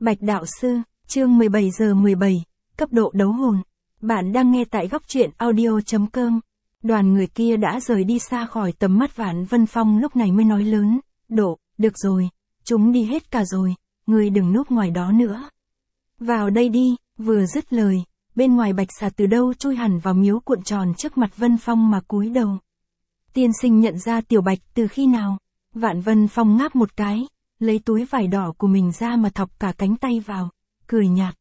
Bạch Đạo Sư, chương 17 giờ 17, cấp độ đấu hồn. Bạn đang nghe tại góc truyện audio.com. Đoàn người kia đã rời đi xa khỏi tầm mắt Vạn Vân Phong lúc này mới nói lớn, được rồi, chúng đi hết cả rồi, ngươi đừng núp ngoài đó nữa. Vào đây đi, vừa dứt lời, bên ngoài Bạch Xà từ đâu chui hẳn vào miếu cuộn tròn trước mặt Vân Phong mà cúi đầu. Tiên sinh nhận ra Tiểu Bạch từ khi nào? Vạn Vân Phong ngáp một cái, lấy túi vải đỏ của mình ra mà thọc cả cánh tay vào, cười nhạt,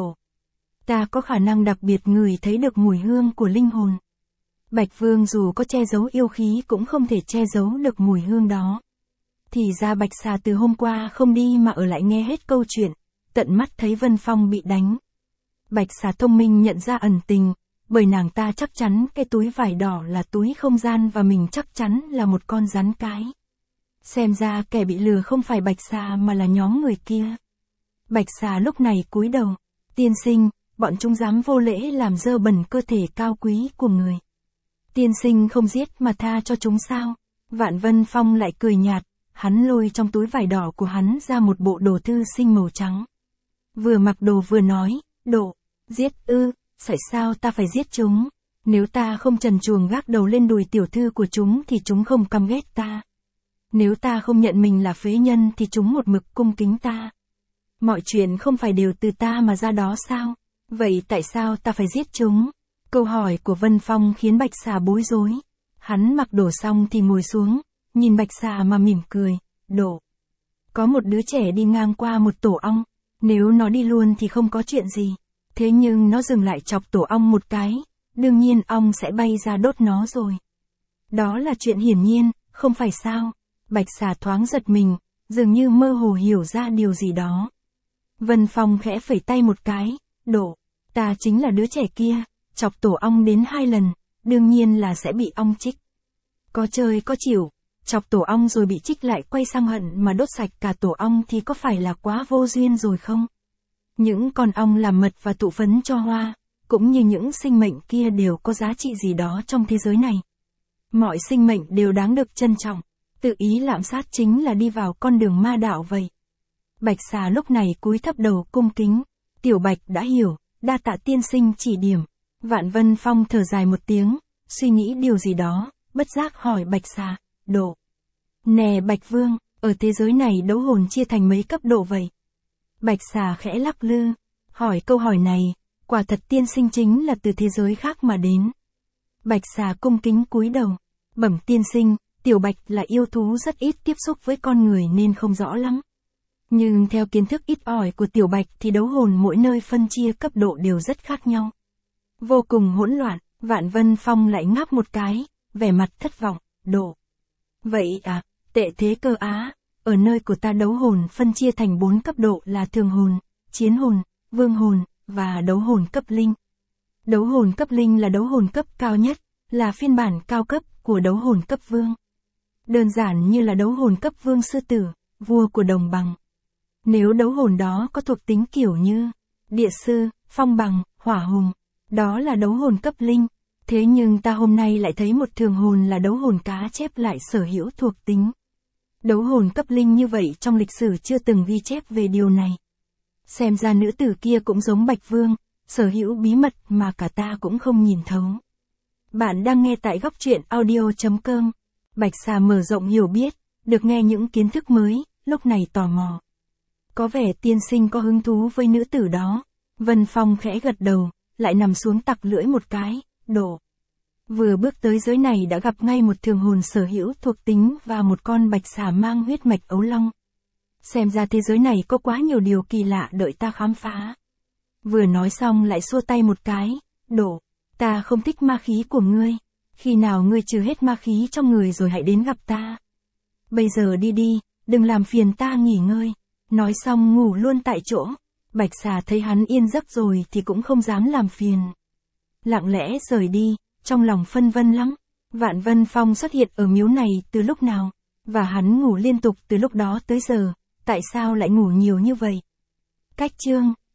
ta có khả năng đặc biệt ngửi thấy được mùi hương của linh hồn. Bạch Vương dù có che giấu yêu khí cũng không thể che giấu được mùi hương đó. Thì ra Bạch Xà từ hôm qua không đi mà ở lại nghe hết câu chuyện, tận mắt thấy Vân Phong bị đánh. Bạch Xà thông minh nhận ra ẩn tình, bởi nàng ta chắc chắn cái túi vải đỏ là túi không gian và mình chắc chắn là một con rắn cái. Xem ra kẻ bị lừa không phải Bạch Xà mà là nhóm người kia. Bạch Xà lúc này cúi đầu, tiên sinh, bọn chúng dám vô lễ làm dơ bẩn cơ thể cao quý của người. Tiên sinh không giết mà tha cho chúng sao? Vạn Vân Phong lại cười nhạt, hắn lôi trong túi vải đỏ của hắn ra một bộ đồ thư sinh màu trắng. Vừa mặc đồ vừa nói, giết ư, tại sao ta phải giết chúng? Nếu ta không trần truồng gác đầu lên đùi tiểu thư của chúng thì chúng không căm ghét ta. Nếu ta không nhận mình là phế nhân thì chúng một mực cung kính ta. Mọi chuyện không phải đều từ ta mà ra đó sao? Vậy tại sao ta phải giết chúng? Câu hỏi của Vân Phong khiến Bạch Xà bối rối. Hắn mặc đồ xong thì ngồi xuống, nhìn Bạch Xà mà mỉm cười, có một đứa trẻ đi ngang qua một tổ ong, nếu nó đi luôn thì không có chuyện gì. Thế nhưng nó dừng lại chọc tổ ong một cái, đương nhiên ong sẽ bay ra đốt nó rồi. Đó là chuyện hiển nhiên, không phải sao? Bạch Xà thoáng giật mình, dường như mơ hồ hiểu ra điều gì đó. Vân Phong khẽ phẩy tay một cái, ta chính là đứa trẻ kia, chọc tổ ong đến 2 lần, đương nhiên là sẽ bị ong chích. Có chơi có chịu, chọc tổ ong rồi bị chích lại quay sang hận mà đốt sạch cả tổ ong thì có phải là quá vô duyên rồi không? Những con ong làm mật và tụ phấn cho hoa, cũng như những sinh mệnh kia đều có giá trị gì đó trong thế giới này. Mọi sinh mệnh đều đáng được trân trọng, tự ý lạm sát chính là đi vào con đường ma đạo vậy. Bạch Xà lúc này cúi thấp đầu cung kính, Tiểu Bạch đã hiểu, đa tạ tiên sinh chỉ điểm. Vạn Vân Phong thở dài một tiếng, suy nghĩ điều gì đó, bất giác hỏi Bạch Xà, nè Bạch Vương, ở thế giới này đấu hồn chia thành mấy cấp độ vậy? Bạch Xà khẽ lắc lư, hỏi câu hỏi này, quả thật tiên sinh chính là từ thế giới khác mà đến. Bạch Xà cung kính cúi đầu, bẩm tiên sinh, Tiểu Bạch là yêu thú rất ít tiếp xúc với con người nên không rõ lắm. Nhưng theo kiến thức ít ỏi của Tiểu Bạch thì đấu hồn mỗi nơi phân chia cấp độ đều rất khác nhau. Vô cùng hỗn loạn, Vạn Vân Phong lại ngáp một cái, vẻ mặt thất vọng, vậy à, tệ thế cơ á, ở nơi của ta đấu hồn phân chia thành 4 cấp độ là thường hồn, chiến hồn, vương hồn, và đấu hồn cấp linh. Đấu hồn cấp linh là đấu hồn cấp cao nhất, là phiên bản cao cấp của đấu hồn cấp vương. Đơn giản như là đấu hồn cấp vương sư tử, vua của đồng bằng. Nếu đấu hồn đó có thuộc tính kiểu như địa sư, phong bằng, hỏa hùng, đó là đấu hồn cấp linh. Thế nhưng ta hôm nay lại thấy một thường hồn là đấu hồn cá chép lại sở hữu thuộc tính đấu hồn cấp linh như vậy, trong lịch sử chưa từng ghi chép về điều này. Xem ra nữ tử kia cũng giống Bạch Vương, sở hữu bí mật mà cả ta cũng không nhìn thấu. Bạn đang nghe tại góc truyện audio.com. Bạch Xà mở rộng hiểu biết, được nghe những kiến thức mới, lúc này tò mò. Có vẻ tiên sinh có hứng thú với nữ tử đó. Vân Phong khẽ gật đầu, lại nằm xuống tặc lưỡi một cái, Vừa bước tới giới này đã gặp ngay một thường hồn sở hữu thuộc tính và một con bạch xà mang huyết mạch ấu long. Xem ra thế giới này có quá nhiều điều kỳ lạ đợi ta khám phá. Vừa nói xong lại xua tay một cái, ta không thích ma khí của ngươi. Khi nào ngươi trừ hết ma khí trong người rồi hãy đến gặp ta. Bây giờ đi, đừng làm phiền ta nghỉ ngơi. Nói xong ngủ luôn tại chỗ. Bạch Xà thấy hắn yên giấc rồi thì cũng không dám làm phiền. Lặng lẽ rời đi, trong lòng phân vân lắm. Vạn Vân Phong xuất hiện ở miếu này từ lúc nào? Và hắn ngủ liên tục từ lúc đó tới giờ, tại sao lại ngủ nhiều như vậy? Cách chương